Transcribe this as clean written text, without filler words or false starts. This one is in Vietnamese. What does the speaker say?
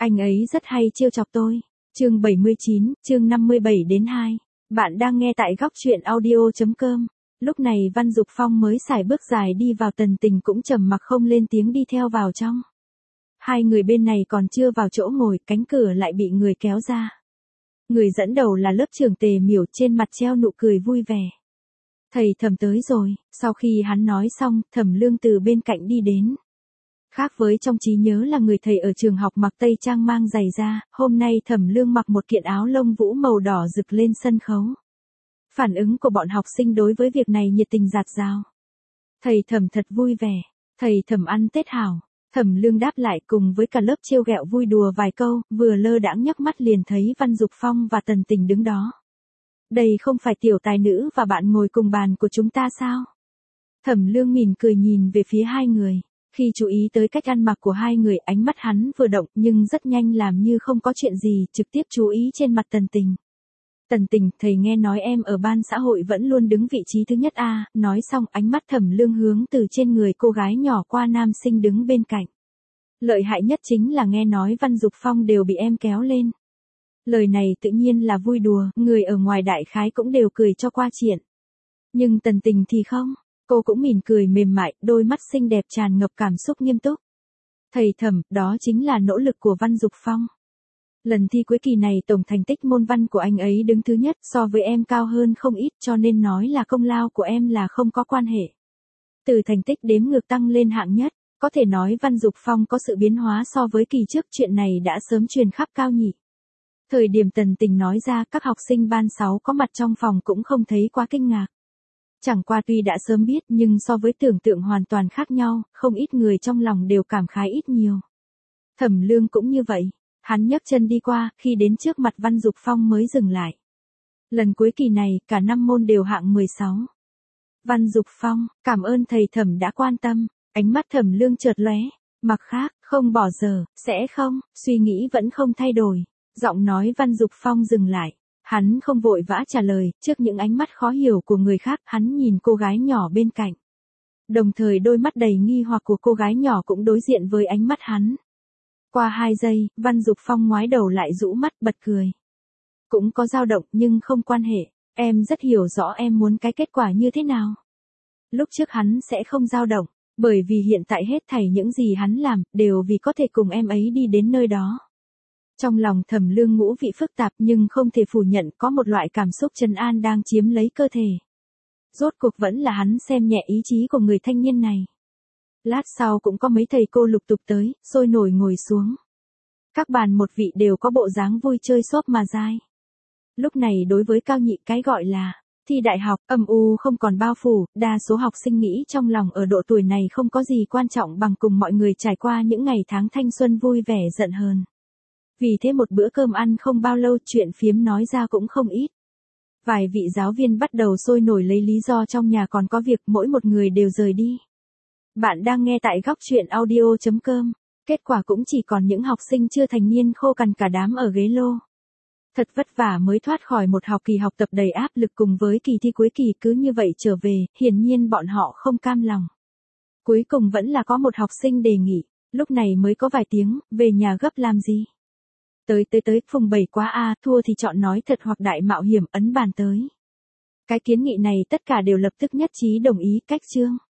Anh ấy rất hay trêu chọc tôi. Chương 79, chương 57-2. Bạn đang nghe tại góc truyện audio.com. Lúc này Văn Dục Phong mới xài bước dài đi vào, Tần Tình cũng trầm mặc không lên tiếng đi theo vào trong. Hai người bên này còn chưa vào chỗ ngồi, cánh cửa lại bị người kéo ra. Người dẫn đầu là lớp trưởng Tề Miểu, trên mặt treo nụ cười vui vẻ. Thầy Thẩm tới rồi. Sau khi hắn nói xong, Thẩm Lương từ bên cạnh đi đến. Khác với trong trí nhớ là người thầy ở trường học mặc tây trang mang giày da, hôm nay Thẩm Lương mặc một kiện áo lông vũ màu đỏ rực lên sân khấu. Phản ứng của bọn học sinh đối với việc này nhiệt tình rạt rào. Thầy Thẩm thật vui vẻ. Thầy Thẩm ăn Tết hảo. Thẩm Lương đáp lại cùng với cả lớp trêu ghẹo vui đùa vài câu, vừa lơ đãng nhấc mắt liền thấy Văn Dục Phong và Tần Tình đứng đó. Đây không phải tiểu tài nữ và bạn ngồi cùng bàn của chúng ta sao? Thẩm Lương mỉm cười nhìn về phía hai người. Khi chú ý tới cách ăn mặc của hai người, ánh mắt hắn vừa động nhưng rất nhanh làm như không có chuyện gì, trực tiếp chú ý trên mặt Tần Tình. Tần Tình, thầy nghe nói em ở ban xã hội vẫn luôn đứng vị trí thứ nhất à, nói xong ánh mắt Thẩm Lương hướng từ trên người cô gái nhỏ qua nam sinh đứng bên cạnh. Lợi hại nhất chính là nghe nói Văn Dục Phong đều bị em kéo lên. Lời này tự nhiên là vui đùa, người ở ngoài đại khái cũng đều cười cho qua chuyện. Nhưng Tần Tình thì không. Cô cũng mỉm cười mềm mại, đôi mắt xinh đẹp tràn ngập cảm xúc nghiêm túc. Thầy Thẩm, đó chính là nỗ lực của Văn Dục Phong. Lần thi cuối kỳ này tổng thành tích môn văn của anh ấy đứng thứ nhất, so với em cao hơn không ít, cho nên nói là công lao của em là không có quan hệ. Từ thành tích đếm ngược tăng lên hạng nhất, có thể nói Văn Dục Phong có sự biến hóa so với kỳ trước, chuyện này đã sớm truyền khắp Cao Nhị. Thời điểm Tần Tình nói ra, các học sinh ban 6 có mặt trong phòng cũng không thấy quá kinh ngạc. Chẳng qua tuy đã sớm biết nhưng so với tưởng tượng hoàn toàn khác nhau, không ít người trong lòng đều cảm khái ít nhiều. Thẩm Lương cũng như vậy, hắn nhấc chân đi qua, khi đến trước mặt Văn Dục Phong mới dừng lại. Lần cuối kỳ này, cả 5 môn đều hạng 16. Văn Dục Phong, cảm ơn thầy Thẩm đã quan tâm, ánh mắt Thẩm Lương chợt lóe, mặc khác, không bỏ giờ, sẽ không, suy nghĩ vẫn không thay đổi. Giọng nói Văn Dục Phong dừng lại. Hắn không vội vã trả lời, trước những ánh mắt khó hiểu của người khác, hắn nhìn cô gái nhỏ bên cạnh. Đồng thời đôi mắt đầy nghi hoặc của cô gái nhỏ cũng đối diện với ánh mắt hắn. Qua 2 giây, Văn Dục Phong ngoái đầu lại rũ mắt bật cười. Cũng có dao động nhưng không quan hệ, em rất hiểu rõ em muốn cái kết quả như thế nào. Lúc trước hắn sẽ không dao động, bởi vì hiện tại hết thảy những gì hắn làm, đều vì có thể cùng em ấy đi đến nơi đó. Trong lòng Thẩm Lương ngũ vị phức tạp nhưng không thể phủ nhận có một loại cảm xúc trấn an đang chiếm lấy cơ thể. Rốt cuộc vẫn là hắn xem nhẹ ý chí của người thanh niên này. Lát sau cũng có mấy thầy cô lục tục tới, sôi nổi ngồi xuống. Các bàn một vị đều có bộ dáng vui chơi xốp mà dai. Lúc này đối với Cao Nhị cái gọi là thi đại học âm u không còn bao phủ, đa số học sinh nghĩ trong lòng ở độ tuổi này không có gì quan trọng bằng cùng mọi người trải qua những ngày tháng thanh xuân vui vẻ giận hờn. Vì thế một bữa cơm ăn không bao lâu, chuyện phiếm nói ra cũng không ít. Vài vị giáo viên bắt đầu sôi nổi lấy lý do trong nhà còn có việc, mỗi một người đều rời đi. Bạn đang nghe tại góc truyện audio.com. Kết quả cũng chỉ còn những học sinh chưa thành niên khô cằn cả đám ở ghế lô. Thật vất vả mới thoát khỏi một học kỳ học tập đầy áp lực cùng với kỳ thi cuối kỳ cứ như vậy trở về, hiển nhiên bọn họ không cam lòng. Cuối cùng vẫn là có một học sinh đề nghị, lúc này mới có vài tiếng, về nhà gấp làm gì? Tới, phùng 7 quá a, thua thì chọn nói thật hoặc đại mạo hiểm, ấn bàn tới. Cái kiến nghị này tất cả đều lập tức nhất trí đồng ý, cách chương.